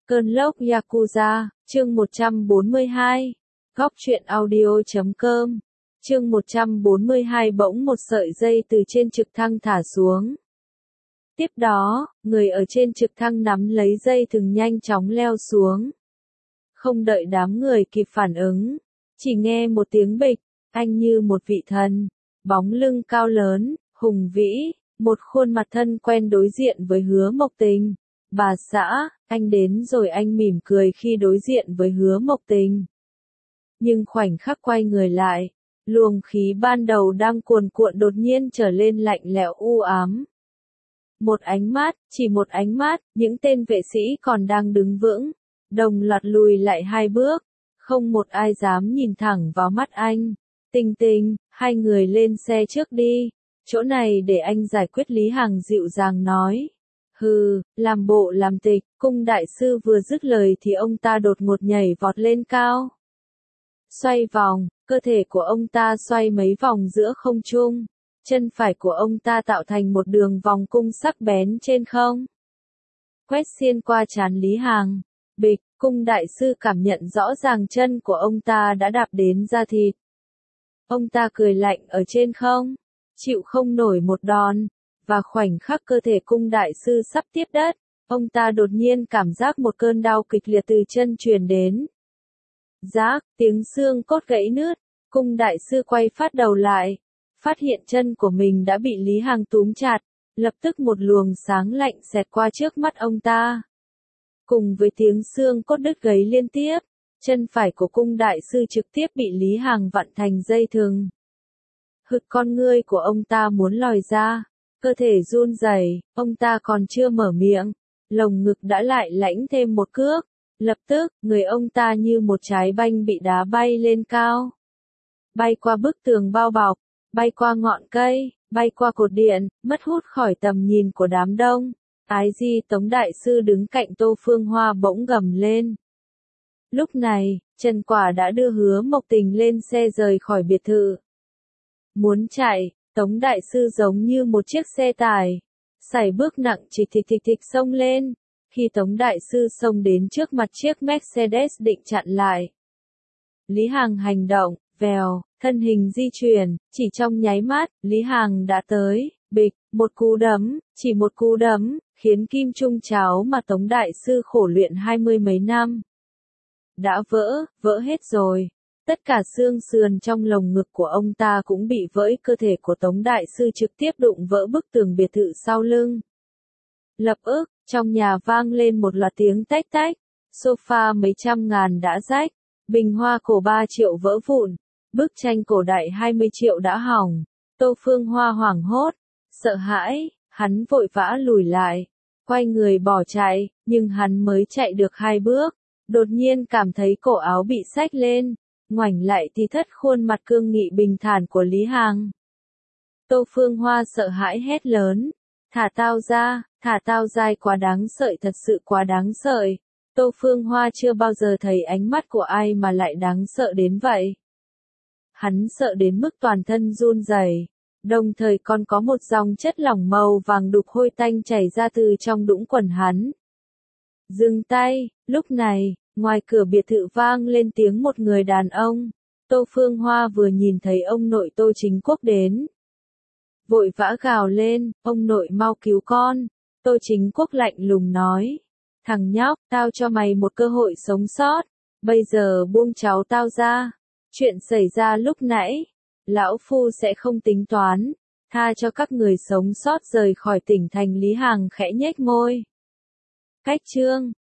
Cơn lốc Yakuza, chương 142. Góc truyện audio.com. Chương 142 bỗng một sợi dây từ trên trực thăng thả xuống. Tiếp đó, người ở trên trực thăng nắm lấy dây thừng nhanh chóng leo xuống. Không đợi đám người kịp phản ứng, chỉ nghe một tiếng bịch, anh như một vị thần, bóng lưng cao lớn, hùng vĩ, một khuôn mặt thân quen đối diện với Hứa Mộc Tình. Bà xã, anh đến rồi, anh mỉm cười khi đối diện với Hứa Mộc Tình. Nhưng khoảnh khắc quay người lại, luồng khí ban đầu đang cuồn cuộn đột nhiên trở lên lạnh lẽo u ám. Một ánh mắt, chỉ một ánh mắt, những tên vệ sĩ còn đang đứng vững, đồng loạt lùi lại hai bước, không một ai dám nhìn thẳng vào mắt anh. Tình Tình, hai người lên xe trước đi, chỗ này để anh giải quyết. Lý Hằng dịu dàng nói. Hừ, làm bộ làm tịch. Cung đại sư vừa dứt lời thì ông ta đột ngột nhảy vọt lên cao. Xoay vòng, cơ thể của ông ta xoay mấy vòng giữa không trung, chân phải của ông ta tạo thành một đường vòng cung sắc bén trên không. Quét xiên qua trán Lý Hằng, bịch, cung đại sư cảm nhận rõ ràng chân của ông ta đã đạp đến da thịt. Ông ta cười lạnh ở trên không, chịu không nổi một đòn. Và khoảnh khắc cơ thể cung đại sư sắp tiếp đất, ông ta đột nhiên cảm giác một cơn đau kịch liệt từ chân truyền đến. Rác, tiếng xương cốt gãy nứt, cung đại sư quay phát đầu lại, phát hiện chân của mình đã bị Lý Hằng túm chặt, lập tức một luồng sáng lạnh xẹt qua trước mắt ông ta. Cùng với tiếng xương cốt đứt gãy liên tiếp, chân phải của cung đại sư trực tiếp bị Lý Hằng vặn thành dây thừng. Hực con ngươi của ông ta muốn lòi ra. Cơ thể run rẩy, ông ta còn chưa mở miệng, lồng ngực đã lại lãnh thêm một cước. Lập tức, người ông ta như một trái banh bị đá bay lên cao. Bay qua bức tường bao bọc, bay qua ngọn cây, bay qua cột điện, mất hút khỏi tầm nhìn của đám đông. Ái Di Tống đại sư đứng cạnh Tô Phương Hoa bỗng gầm lên. Lúc này, Trần Quả đã đưa Hứa Mộc Tình lên xe rời khỏi biệt thự. Muốn chạy, Tống đại sư giống như một chiếc xe tải, sải bước nặng trịch thịch thịch thịch xông lên. Khi Tống đại sư xông đến trước mặt chiếc Mercedes định chặn lại, Lý Hằng hành động, vèo, thân hình di chuyển, chỉ trong nháy mắt, Lý Hằng đã tới, bịch, một cú đấm, chỉ một cú đấm, khiến kim trung cháo mà Tống đại sư khổ luyện 20 mấy năm đã vỡ hết rồi. Tất cả xương sườn trong lồng ngực của ông ta cũng bị vỡ, cơ thể của Tống đại sư trực tiếp đụng vỡ bức tường biệt thự sau lưng. Lập ức, trong nhà vang lên một loạt tiếng tách tách, sofa mấy trăm ngàn đã rách, bình hoa cổ 3 triệu vỡ vụn, bức tranh cổ đại 20 triệu đã hỏng. Tô Phương Hoa hoảng hốt, sợ hãi, hắn vội vã lùi lại, quay người bỏ chạy, nhưng hắn mới chạy được 2 bước, đột nhiên cảm thấy cổ áo bị xách lên. Ngoảnh lại thì thất khuôn mặt cương nghị bình thản của Lý Hằng. Tô Phương Hoa sợ hãi hét lớn. Thả tao ra, quá đáng sợi, thật sự quá đáng sợi. Tô Phương Hoa chưa bao giờ thấy ánh mắt của ai mà lại đáng sợ đến vậy. Hắn sợ đến mức toàn thân run rẩy, đồng thời còn có một dòng chất lỏng màu vàng đục hôi tanh chảy ra từ trong đũng quần hắn. Dừng tay, lúc này. Ngoài cửa biệt thự vang lên tiếng một người đàn ông. Tô Phương Hoa vừa nhìn thấy ông nội Tô Chính Quốc đến, vội vã gào lên, ông nội mau cứu con. Tô Chính Quốc lạnh lùng nói, thằng nhóc, tao cho mày một cơ hội sống sót, bây giờ buông cháu tao ra. Chuyện xảy ra lúc nãy, lão phu sẽ không tính toán, tha cho các người sống sót rời khỏi tỉnh thành. Lý Hằng khẽ nhếch môi. Cách chương